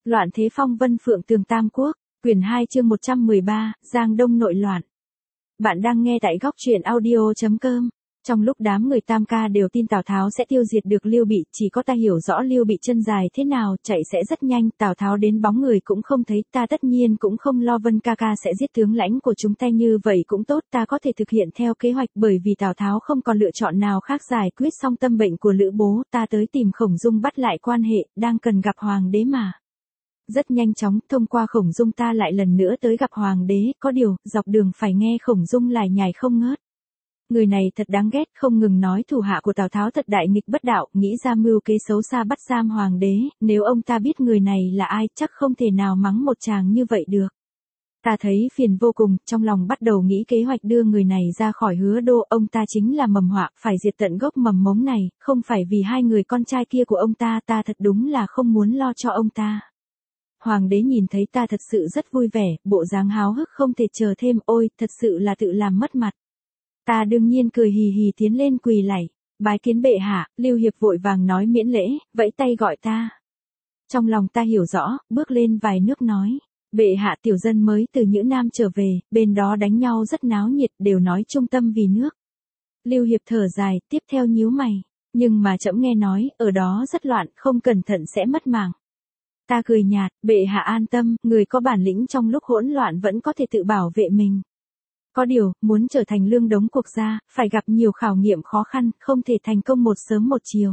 Loạn thế phong vân phượng tường Tam Quốc, quyển 2 chương 113, Giang Đông nội loạn. Bạn đang nghe tại góc truyện audio.com. Trong lúc đám người Tam Ca đều tin Tào Tháo sẽ tiêu diệt được Lưu Bị, chỉ có ta hiểu rõ Lưu Bị chân dài thế nào, chạy sẽ rất nhanh, Tào Tháo đến bóng người cũng không thấy, ta tất nhiên cũng không lo Vân ca ca sẽ giết tướng lãnh của chúng ta, như vậy cũng tốt, ta có thể thực hiện theo kế hoạch, bởi vì Tào Tháo không còn lựa chọn nào khác, giải quyết xong tâm bệnh của Lữ Bố, ta tới tìm Khổng Dung bắt lại quan hệ, đang cần gặp hoàng đế mà. Rất nhanh chóng, thông qua Khổng Dung ta lại lần nữa tới gặp hoàng đế, có điều, dọc đường phải nghe Khổng Dung lải nhải không ngớt. Người này thật đáng ghét, không ngừng nói thủ hạ của Tào Tháo thật đại nghịch bất đạo, nghĩ ra mưu kế xấu xa bắt giam hoàng đế, nếu ông ta biết người này là ai, chắc không thể nào mắng một chàng như vậy được. Ta thấy phiền vô cùng, trong lòng bắt đầu nghĩ kế hoạch đưa người này ra khỏi Hứa Đô, ông ta chính là mầm họa, phải diệt tận gốc mầm mống này, không phải vì hai người con trai kia của ông ta, ta thật đúng là không muốn lo cho ông ta. Hoàng đế nhìn thấy ta thật sự rất vui vẻ, bộ dáng háo hức không thể chờ thêm, ôi, thật sự là tự làm mất mặt. Ta đương nhiên cười hì hì tiến lên quỳ lạy, bái kiến bệ hạ, Lưu Hiệp vội vàng nói miễn lễ, vẫy tay gọi ta. Trong lòng ta hiểu rõ, bước lên vài nước nói, bệ hạ tiểu dân mới từ Nhữ Nam trở về, bên đó đánh nhau rất náo nhiệt, đều nói trung tâm vì nước. Lưu Hiệp thở dài, tiếp theo nhíu mày, nhưng mà trẫm nghe nói, ở đó rất loạn, không cẩn thận sẽ mất mạng. Ta cười nhạt, bệ hạ an tâm, người có bản lĩnh trong lúc hỗn loạn vẫn có thể tự bảo vệ mình. Có điều, muốn trở thành lương đống quốc gia, phải gặp nhiều khảo nghiệm khó khăn, không thể thành công một sớm một chiều.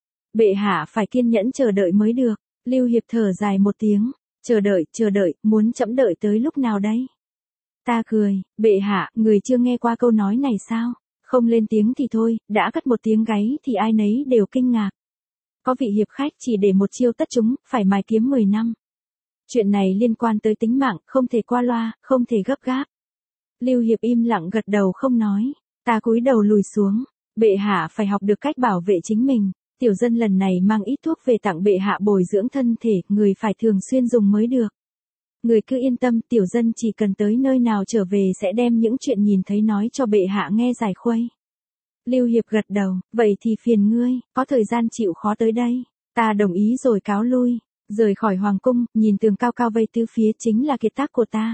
Bệ hạ phải kiên nhẫn chờ đợi mới được. Lưu Hiệp thở dài một tiếng, chờ đợi, muốn trẫm đợi tới lúc nào đấy? Ta cười, bệ hạ, người chưa nghe qua câu nói này sao? Không lên tiếng thì thôi, đã cất một tiếng gáy thì ai nấy đều kinh ngạc. Có vị hiệp khách chỉ để một chiêu tất chúng, phải mài kiếm 10 năm. Chuyện này liên quan tới tính mạng, không thể qua loa, không thể gấp gáp. Lưu Hiệp im lặng gật đầu không nói, ta cúi đầu lùi xuống, bệ hạ phải học được cách bảo vệ chính mình, tiểu dân lần này mang ít thuốc về tặng bệ hạ bồi dưỡng thân thể, người phải thường xuyên dùng mới được. Người cứ yên tâm, tiểu dân chỉ cần tới nơi nào trở về sẽ đem những chuyện nhìn thấy nói cho bệ hạ nghe giải khuây. Lưu Hiệp gật đầu, vậy thì phiền ngươi, có thời gian chịu khó tới đây, ta đồng ý rồi cáo lui, rời khỏi hoàng cung, nhìn tường cao cao vây tứ phía chính là kiệt tác của ta.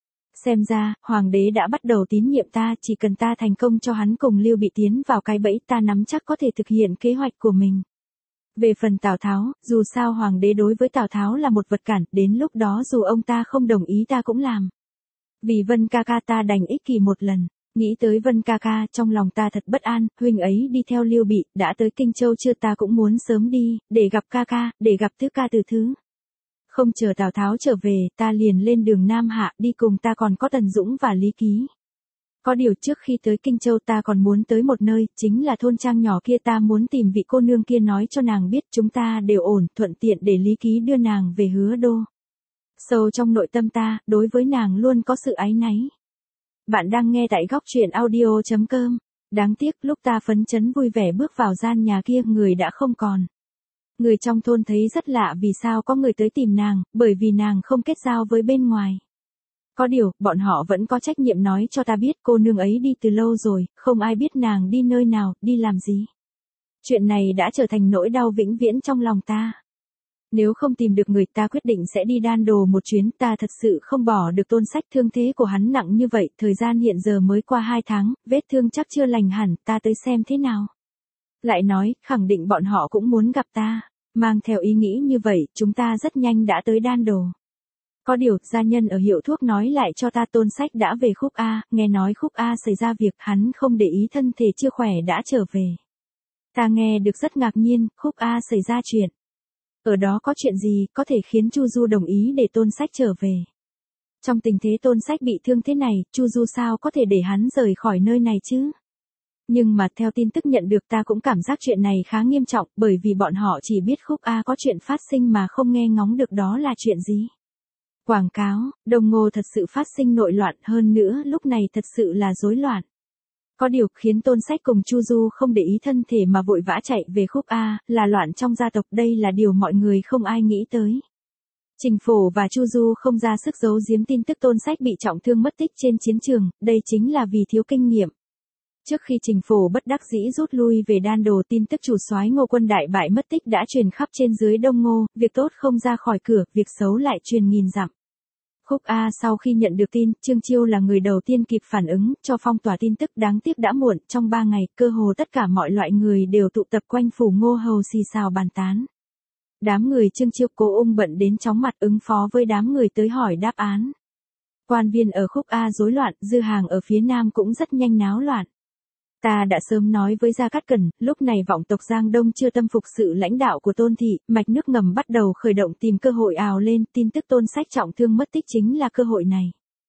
Xem ra, hoàng đế đã bắt đầu tín nhiệm ta, chỉ cần ta thành công cho hắn cùng Lưu Bị tiến vào cái bẫy, ta nắm chắc có thể thực hiện kế hoạch của mình. Về phần Tào Tháo, dù sao hoàng đế đối với Tào Tháo là một vật cản, đến lúc đó dù ông ta không đồng ý ta cũng làm. Vì Vân ca ca ta đành ích kỷ một lần, nghĩ tới Vân ca ca, trong lòng ta thật bất an, huynh ấy đi theo Lưu Bị, đã tới Kinh Châu chưa, ta cũng muốn sớm đi, để gặp ca ca, để gặp tứ ca từ thứ. Không chờ Tào Tháo trở về, ta liền lên đường Nam Hạ, đi cùng ta còn có Tần Dũng và Lý Ký. Có điều trước khi tới Kinh Châu ta còn muốn tới một nơi, chính là thôn trang nhỏ kia, ta muốn tìm vị cô nương kia nói cho nàng biết chúng ta đều ổn, thuận tiện để Lý Ký đưa nàng về Hứa Đô. Sâu trong nội tâm ta, đối với nàng luôn có sự áy náy. Bạn đang nghe tại góc truyện audio.com. Đáng tiếc, lúc ta phấn chấn vui vẻ bước vào gian nhà kia, người đã không còn. Người trong thôn thấy rất lạ vì sao có người tới tìm nàng, bởi vì nàng không kết giao với bên ngoài. Có điều, bọn họ vẫn có trách nhiệm nói cho ta biết cô nương ấy đi từ lâu rồi, không ai biết nàng đi nơi nào, đi làm gì. Chuyện này đã trở thành nỗi đau vĩnh viễn trong lòng ta. Nếu không tìm được người, ta quyết định sẽ đi Đan Đồ một chuyến, ta thật sự không bỏ được Tôn Sách, thương thế của hắn nặng như vậy, thời gian hiện giờ mới qua 2 tháng, vết thương chắc chưa lành hẳn, ta tới xem thế nào. Lại nói, khẳng định bọn họ cũng muốn gặp ta, mang theo ý nghĩ như vậy, chúng ta rất nhanh đã tới Đan Đồ. Có điều, gia nhân ở hiệu thuốc nói lại cho ta Tôn Sách đã về Khúc A, nghe nói Khúc A xảy ra việc, hắn không để ý thân thể chưa khỏe đã trở về. Ta nghe được rất ngạc nhiên, Khúc A xảy ra chuyện. Ở đó có chuyện gì, có thể khiến Chu Du đồng ý để Tôn Sách trở về. Trong tình thế Tôn Sách bị thương thế này, Chu Du sao có thể để hắn rời khỏi nơi này chứ? Nhưng mà theo tin tức nhận được ta cũng cảm giác chuyện này khá nghiêm trọng, bởi vì bọn họ chỉ biết Khúc A có chuyện phát sinh mà không nghe ngóng được đó là chuyện gì. Quảng cáo, Đông Ngô thật sự phát sinh nội loạn, hơn nữa lúc này thật sự là rối loạn. Có điều khiến Tôn Sách cùng Chu Du không để ý thân thể mà vội vã chạy về Khúc A, là loạn trong gia tộc, đây là điều mọi người không ai nghĩ tới. Trình Phổ và Chu Du không ra sức giấu giếm tin tức Tôn Sách bị trọng thương mất tích trên chiến trường, đây chính là vì thiếu kinh nghiệm. Trước khi Trình Phổ bất đắc dĩ rút lui về Đan Đồ, tin tức chủ soái Ngô quân đại bại mất tích đã truyền khắp trên dưới Đông Ngô, việc tốt không ra khỏi cửa, việc xấu lại truyền nghìn dặm. Khúc A sau khi nhận được tin, Trương Chiêu là người đầu tiên kịp phản ứng, cho phong tỏa tin tức, đáng tiếc đã muộn, trong 3 ngày, cơ hồ tất cả mọi loại người đều tụ tập quanh phủ Ngô Hầu xì xào bàn tán. Đám người Trương Chiêu Cố Ung bận đến chóng mặt ứng phó với đám người tới hỏi đáp án. Quan viên ở Khúc A rối loạn, Dư Hàng ở phía Nam cũng rất nhanh náo loạn. Ta đã sớm nói với Gia Cát Cẩn, lúc này vọng tộc Giang Đông chưa tâm phục sự lãnh đạo của Tôn thị, mạch nước ngầm bắt đầu khởi động tìm cơ hội ào lên, tin tức Tôn Sách trọng thương mất tích chính là cơ hội này.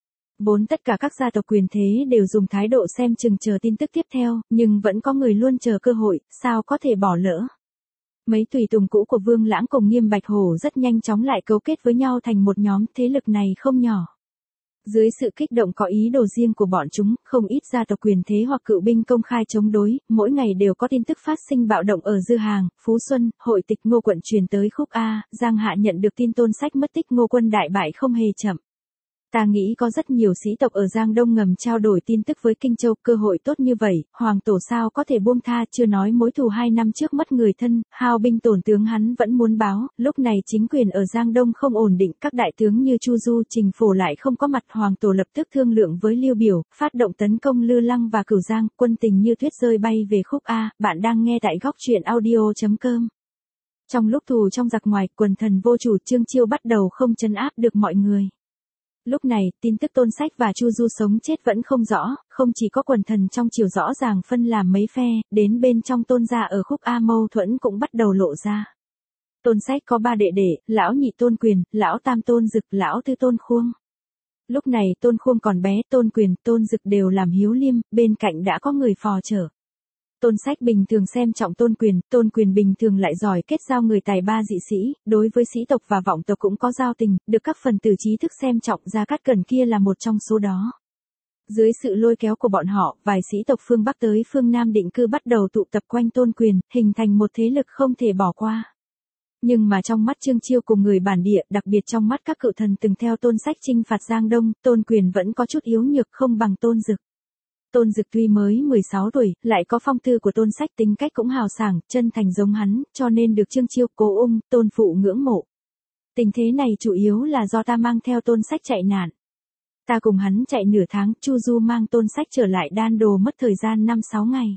Tất cả các gia tộc quyền thế đều dùng thái độ xem chừng chờ tin tức tiếp theo, nhưng vẫn có người luôn chờ cơ hội, sao có thể bỏ lỡ. Mấy tùy tùng cũ của Vương Lãng cùng Nghiêm Bạch Hổ rất nhanh chóng lại cấu kết với nhau thành một nhóm, thế lực này không nhỏ. Dưới sự kích động có ý đồ riêng của bọn chúng, không ít gia tộc quyền thế hoặc cựu binh công khai chống đối, mỗi ngày đều có tin tức phát sinh bạo động ở Dư Hàng, Phú Xuân, Hội Tịch Ngô quận truyền tới Khúc A, Giang Hạ nhận được tin Tôn Sách mất tích, Ngô quân đại bại không hề chậm. Ta nghĩ có rất nhiều sĩ tộc ở Giang Đông ngầm trao đổi tin tức với Kinh Châu, cơ hội tốt như vậy, Hoàng Tổ sao có thể buông tha, chưa nói mối thù 2 năm trước mất người thân, hao binh tổn tướng hắn vẫn muốn báo, lúc này chính quyền ở Giang Đông không ổn định, các đại tướng như Chu Du, Trình Phổ lại không có mặt, Hoàng Tổ lập tức thương lượng với Lưu Biểu, phát động tấn công Lư Lăng và Cửu Giang, quân tình như tuyết rơi bay về Khúc A, bạn đang nghe tại góc truyện audio.com. Trong lúc thù trong giặc ngoài, quần thần vô chủ, Trương Chiêu bắt đầu không trấn áp được mọi người. Lúc này, tin tức Tôn Sách và Chu Du sống chết vẫn không rõ, không chỉ có quần thần trong triều rõ ràng phân làm mấy phe, đến bên trong Tôn gia ở Khúc A mâu thuẫn cũng bắt đầu lộ ra. Tôn Sách có 3 đệ đệ, lão nhị Tôn Quyền, lão tam Tôn Dực, lão tư Tôn Khuông. Lúc này Tôn Khuông còn bé, Tôn Quyền, Tôn Dực đều làm hiếu liêm, bên cạnh đã có người phò chở. Tôn Sách bình thường xem trọng Tôn Quyền bình thường lại giỏi kết giao người tài ba dị sĩ, đối với sĩ tộc và vọng tộc cũng có giao tình, được các phần tử trí thức xem trọng, Gia Cát Cẩn kia là một trong số đó. Dưới sự lôi kéo của bọn họ, vài sĩ tộc phương Bắc tới phương Nam định cư bắt đầu tụ tập quanh Tôn Quyền, hình thành một thế lực không thể bỏ qua. Nhưng mà trong mắt Trương Chiêu cùng người bản địa, đặc biệt trong mắt các cựu thần từng theo Tôn Sách chinh phạt Giang Đông, Tôn Quyền vẫn có chút yếu nhược không bằng Tôn Dực. Tôn Dực tuy mới 16 tuổi, lại có phong tư của Tôn Sách, tính cách cũng hào sảng, chân thành giống hắn, cho nên được Trương Chiêu, Cố Ung, Tôn Phụ ngưỡng mộ. Tình thế này chủ yếu là do ta mang theo Tôn Sách chạy nạn. Ta cùng hắn chạy nửa tháng, Chu Du mang Tôn Sách trở lại Đan Đồ mất thời gian 5-6 ngày.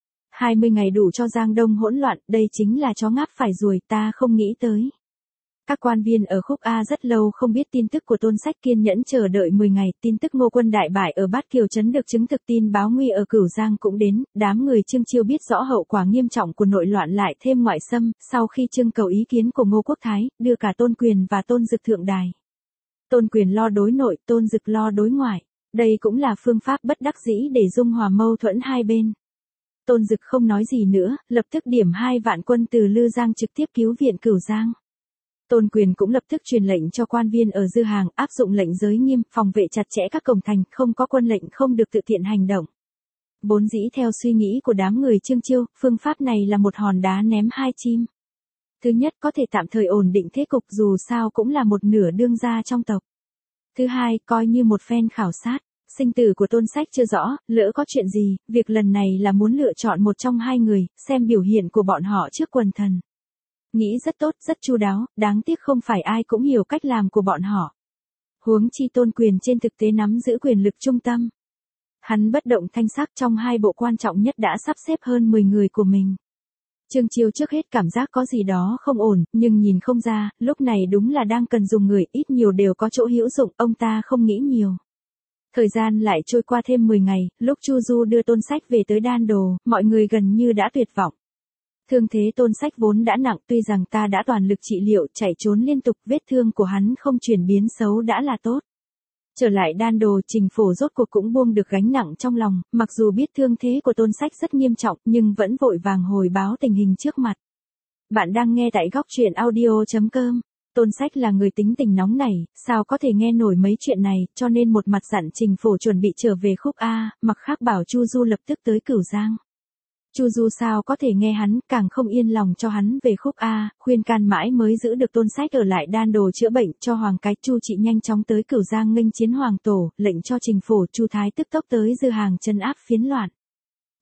20 ngày đủ cho Giang Đông hỗn loạn, đây chính là chó ngáp phải ruồi, ta không nghĩ tới. Các quan viên ở Khúc A rất lâu không biết tin tức của Tôn Sách, kiên nhẫn chờ đợi 10 ngày, tin tức Ngô quân đại bại ở Bát Kiều Trấn được chứng thực, tin báo nguy ở Cửu Giang cũng đến, đám người Trương Chiêu biết rõ hậu quả nghiêm trọng của nội loạn lại thêm ngoại xâm, sau khi trưng cầu ý kiến của Ngô Quốc Thái, đưa cả Tôn Quyền và Tôn Dực thượng đài. Tôn Quyền lo đối nội, Tôn Dực lo đối ngoại, đây cũng là phương pháp bất đắc dĩ để dung hòa mâu thuẫn hai bên. Tôn Dực không nói gì nữa, lập tức điểm 2 vạn quân từ Lư Giang trực tiếp cứu viện Cửu Giang. Tôn Quyền cũng lập tức truyền lệnh cho quan viên ở Dư Hàng, áp dụng lệnh giới nghiêm, phòng vệ chặt chẽ các cổng thành, không có quân lệnh không được tự tiện hành động. Vốn dĩ theo suy nghĩ của đám người Trương Chiêu, phương pháp này là một hòn đá ném 2 chim. Thứ nhất, có thể tạm thời ổn định thế cục, dù sao cũng là một nửa đương gia trong tộc. Thứ hai, coi như một phen khảo sát. Sinh tử của Tôn Sách chưa rõ, lỡ có chuyện gì, việc lần này là muốn lựa chọn một trong 2 người, xem biểu hiện của bọn họ trước quần thần. Nghĩ rất tốt, rất chu đáo, đáng tiếc không phải ai cũng hiểu cách làm của bọn họ. Huống chi Tôn Quyền trên thực tế nắm giữ quyền lực trung tâm. Hắn bất động thanh sắc, trong 2 bộ quan trọng nhất đã sắp xếp hơn 10 người của mình. Trương Chiêu trước hết cảm giác có gì đó không ổn, nhưng nhìn không ra, lúc này đúng là đang cần dùng người, ít nhiều đều có chỗ hữu dụng, ông ta không nghĩ nhiều. Thời gian lại trôi qua thêm 10 ngày, lúc Chu Du đưa Tôn Sách về tới Đan Đồ, mọi người gần như đã tuyệt vọng. Thương thế Tôn Sách vốn đã nặng, tuy rằng ta đã toàn lực trị liệu, chạy trốn liên tục, vết thương của hắn không chuyển biến xấu đã là tốt. Trở lại Đan Đồ, Trình Phổ rốt cuộc cũng buông được gánh nặng trong lòng, mặc dù biết thương thế của Tôn Sách rất nghiêm trọng, nhưng vẫn vội vàng hồi báo tình hình trước mặt. Bạn đang nghe tại góc truyện audio.com. Tôn Sách là người tính tình nóng nảy, sao có thể nghe nổi mấy chuyện này, cho nên một mặt dặn Trình Phổ chuẩn bị trở về Khúc A, mặt khác bảo Chu Du lập tức tới Cửu Giang. Chu Du sao có thể nghe hắn, càng không yên lòng cho hắn về Khúc A, khuyên can mãi mới giữ được Tôn Sách ở lại Đan Đồ chữa bệnh cho Hoàng Cái. Chu Trị nhanh chóng tới Cửu Giang nghênh chiến Hoàng Tổ, lệnh cho Trình Phổ, Chu Thái tức tốc tới Dư Hàng trấn áp phiến loạn.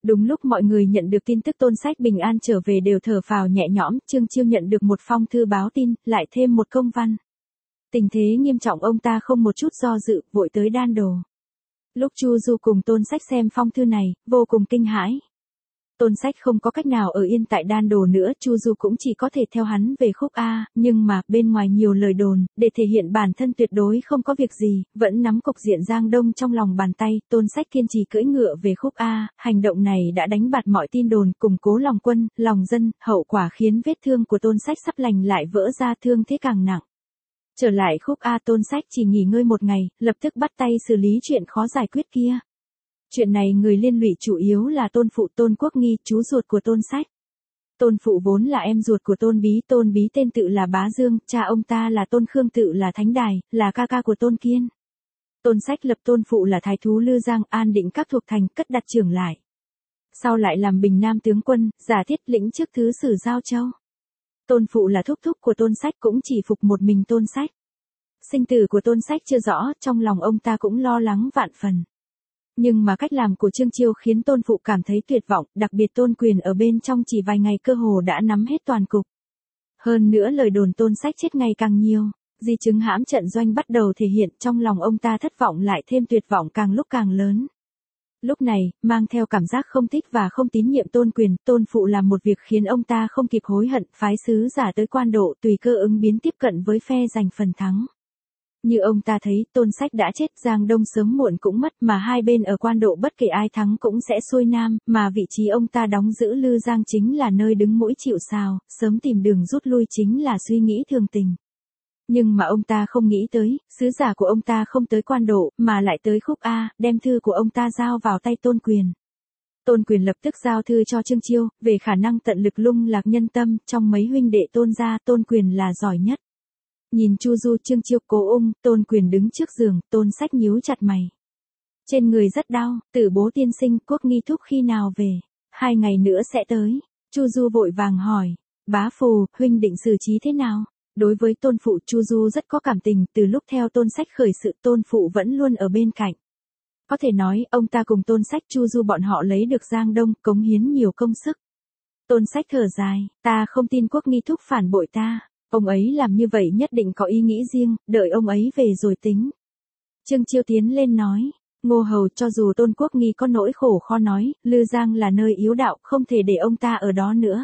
Đúng lúc mọi người nhận được tin tức Tôn Sách bình an trở về đều thở phào nhẹ nhõm, Trương Chiêu nhận được một phong thư báo tin, lại thêm một công văn. Tình thế nghiêm trọng, ông ta không một chút do dự, vội tới Đan Đồ. Lúc Chu Du cùng Tôn Sách xem phong thư này, vô cùng kinh hãi. Tôn Sách không có cách nào ở yên tại Đan Đồ nữa, Chu Du cũng chỉ có thể theo hắn về Khúc A, nhưng mà, bên ngoài nhiều lời đồn, để thể hiện bản thân tuyệt đối không có việc gì, vẫn nắm cục diện Giang Đông trong lòng bàn tay, Tôn Sách kiên trì cưỡi ngựa về Khúc A, hành động này đã đánh bạt mọi tin đồn, củng cố lòng quân, lòng dân, hậu quả khiến vết thương của Tôn Sách sắp lành lại vỡ ra, thương thế càng nặng. Trở lại Khúc A, Tôn Sách chỉ nghỉ ngơi một ngày, lập tức bắt tay xử lý chuyện khó giải quyết kia. Chuyện này người liên lụy chủ yếu là Tôn Phụ Tôn Quốc Nghi, chú ruột của Tôn Sách. Tôn Phụ vốn là em ruột của Tôn Bí tên tự là Bá Dương, cha ông ta là Tôn Khương tự là Thánh Đài, là ca ca của Tôn Kiên. Tôn Sách lập Tôn Phụ là Thái thú Lư Giang, an định các thuộc thành, cất đặt trưởng lại. Sau lại làm Bình Nam tướng quân, giả thiết lĩnh chức thứ sử Giao Châu. Tôn Phụ là thúc thúc của Tôn Sách, cũng chỉ phục một mình Tôn Sách. Sinh tử của Tôn Sách chưa rõ, trong lòng ông ta cũng lo lắng vạn phần. Nhưng mà cách làm của Trương Chiêu khiến Tôn Phụ cảm thấy tuyệt vọng, đặc biệt Tôn Quyền ở bên trong chỉ vài ngày cơ hồ đã nắm hết toàn cục. Hơn nữa lời đồn Tôn Sách chết ngày càng nhiều, di chứng hãm trận doanh bắt đầu thể hiện, trong lòng ông ta thất vọng lại thêm tuyệt vọng càng lúc càng lớn. Lúc này, mang theo cảm giác không thích và không tín nhiệm Tôn Quyền, Tôn Phụ làm một việc khiến ông ta không kịp hối hận, phái sứ giả tới Quan Độ tùy cơ ứng biến tiếp cận với phe giành phần thắng. Như ông ta thấy, Tôn Sách đã chết, Giang Đông sớm muộn cũng mất, mà hai bên ở Quan Độ bất kể ai thắng cũng sẽ xuôi nam, mà vị trí ông ta đóng giữ Lư Giang chính là nơi đứng mũi chịu sào, sớm tìm đường rút lui chính là suy nghĩ thường tình. Nhưng mà ông ta không nghĩ tới, sứ giả của ông ta không tới Quan Độ, mà lại tới Khúc A, đem thư của ông ta giao vào tay Tôn Quyền. Tôn Quyền lập tức giao thư cho Trương Chiêu, về khả năng tận lực lung lạc nhân tâm, trong mấy huynh đệ Tôn gia, Tôn Quyền là giỏi nhất. Nhìn Chu Du, Trương Chiêu, Cố Ung, Tôn Quyền đứng trước giường, Tôn Sách nhíu chặt mày. Trên người rất đau, Tử Bố tiên sinh, Quốc Nghi thúc khi nào về? 2 ngày nữa sẽ tới. Chu Du vội vàng hỏi, bá Phù, huynh định xử trí thế nào? Đối với Tôn Phụ, Chu Du rất có cảm tình, từ lúc theo Tôn Sách khởi sự, Tôn Phụ vẫn luôn ở bên cạnh. Có thể nói, ông ta cùng Tôn Sách, Chu Du bọn họ lấy được Giang Đông, cống hiến nhiều công sức. Tôn Sách thở dài, ta không tin Quốc Nghi thúc phản bội ta. Ông ấy làm như vậy nhất định có ý nghĩ riêng, đợi ông ấy về rồi tính. Trương Chiêu tiến lên nói, Ngô Hầu, cho dù Tôn Quốc Nghi có nỗi khổ khó nói, Lư Giang là nơi yếu đạo, không thể để ông ta ở đó nữa.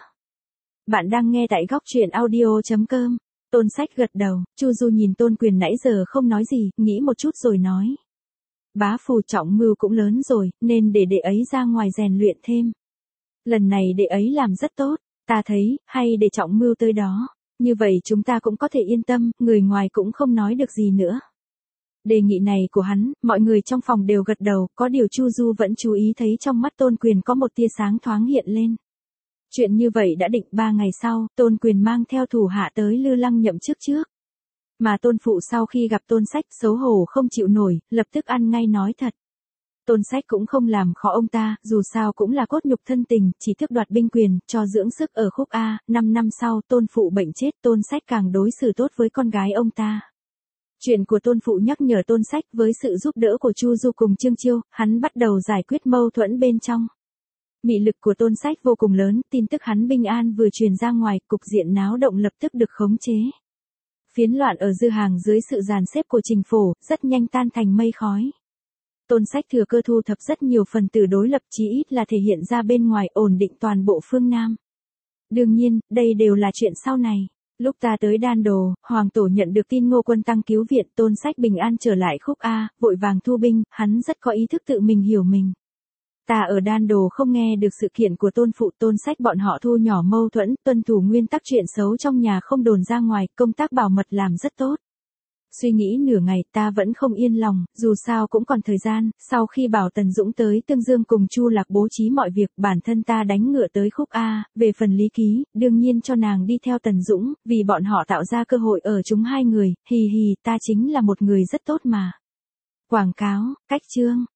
Bạn đang nghe tại góc truyện audio.com. Tôn Sách gật đầu, Chu Du nhìn Tôn Quyền nãy giờ không nói gì, nghĩ một chút rồi nói. Bá Phù trọng mưu cũng lớn rồi, nên để đệ ấy ra ngoài rèn luyện thêm. Lần này đệ ấy làm rất tốt, ta thấy, hay để trọng mưu tới đó. Như vậy chúng ta cũng có thể yên tâm, người ngoài cũng không nói được gì nữa. Đề nghị này của hắn, mọi người trong phòng đều gật đầu, có điều Chu Du vẫn chú ý thấy trong mắt Tôn Quyền có một tia sáng thoáng hiện lên. Chuyện như vậy đã định, 3 ngày sau, Tôn Quyền mang theo thủ hạ tới Lư Lăng nhậm chức trước. Mà Tôn Phụ sau khi gặp Tôn Sách xấu hổ không chịu nổi, lập tức ăn ngay nói thật. Tôn Sách cũng không làm khó ông ta, dù sao cũng là cốt nhục thân tình, chỉ tước đoạt binh quyền, cho dưỡng sức ở Khúc A, 5 năm sau Tôn Phụ bệnh chết, Tôn Sách càng đối xử tốt với con gái ông ta. Chuyện của Tôn Phụ nhắc nhở Tôn Sách với sự giúp đỡ của Chu Du cùng Trương Chiêu, hắn bắt đầu giải quyết mâu thuẫn bên trong. Mị lực của Tôn Sách vô cùng lớn, tin tức hắn bình an vừa truyền ra ngoài, cục diện náo động lập tức được khống chế. Phiến loạn ở Dư Hàng dưới sự dàn xếp của Trình Phổ, rất nhanh tan thành mây khói. Tôn Sách thừa cơ thu thập rất nhiều phần tử đối lập, chí ít là thể hiện ra bên ngoài, ổn định toàn bộ phương Nam. Đương nhiên, đây đều là chuyện sau này. Lúc ta tới Đan Đồ, Hoàng Tổ nhận được tin Ngô Quân tăng cứu viện, Tôn Sách bình an trở lại Khúc A, vội vàng thu binh, hắn rất có ý thức tự mình hiểu mình. Ta ở Đan Đồ không nghe được sự kiện của Tôn Phụ, Tôn Sách bọn họ thu nhỏ mâu thuẫn, tuân thủ nguyên tắc chuyện xấu trong nhà không đồn ra ngoài, công tác bảo mật làm rất tốt. Suy nghĩ nửa ngày, ta vẫn không yên lòng, dù sao cũng còn thời gian, sau khi bảo Tần Dũng tới Tương Dương cùng Chu Lạc bố trí mọi việc, bản thân ta đánh ngựa tới Khúc A, về phần Lý Ký, đương nhiên cho nàng đi theo Tần Dũng, vì bọn họ tạo ra cơ hội ở chúng hai người, hì hì, ta chính là một người rất tốt mà. Quảng cáo, cách chương.